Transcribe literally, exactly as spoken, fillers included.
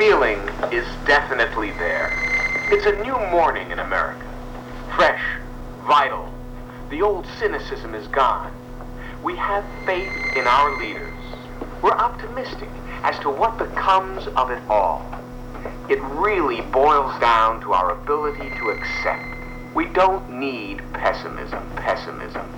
feeling is definitely there. It's a new morning in America. Fresh, vital. The old cynicism is gone. We have faith in our leaders. We're optimistic as to what becomes of it all. It really boils down to our ability to accept. We don't need pessimism, pessimism.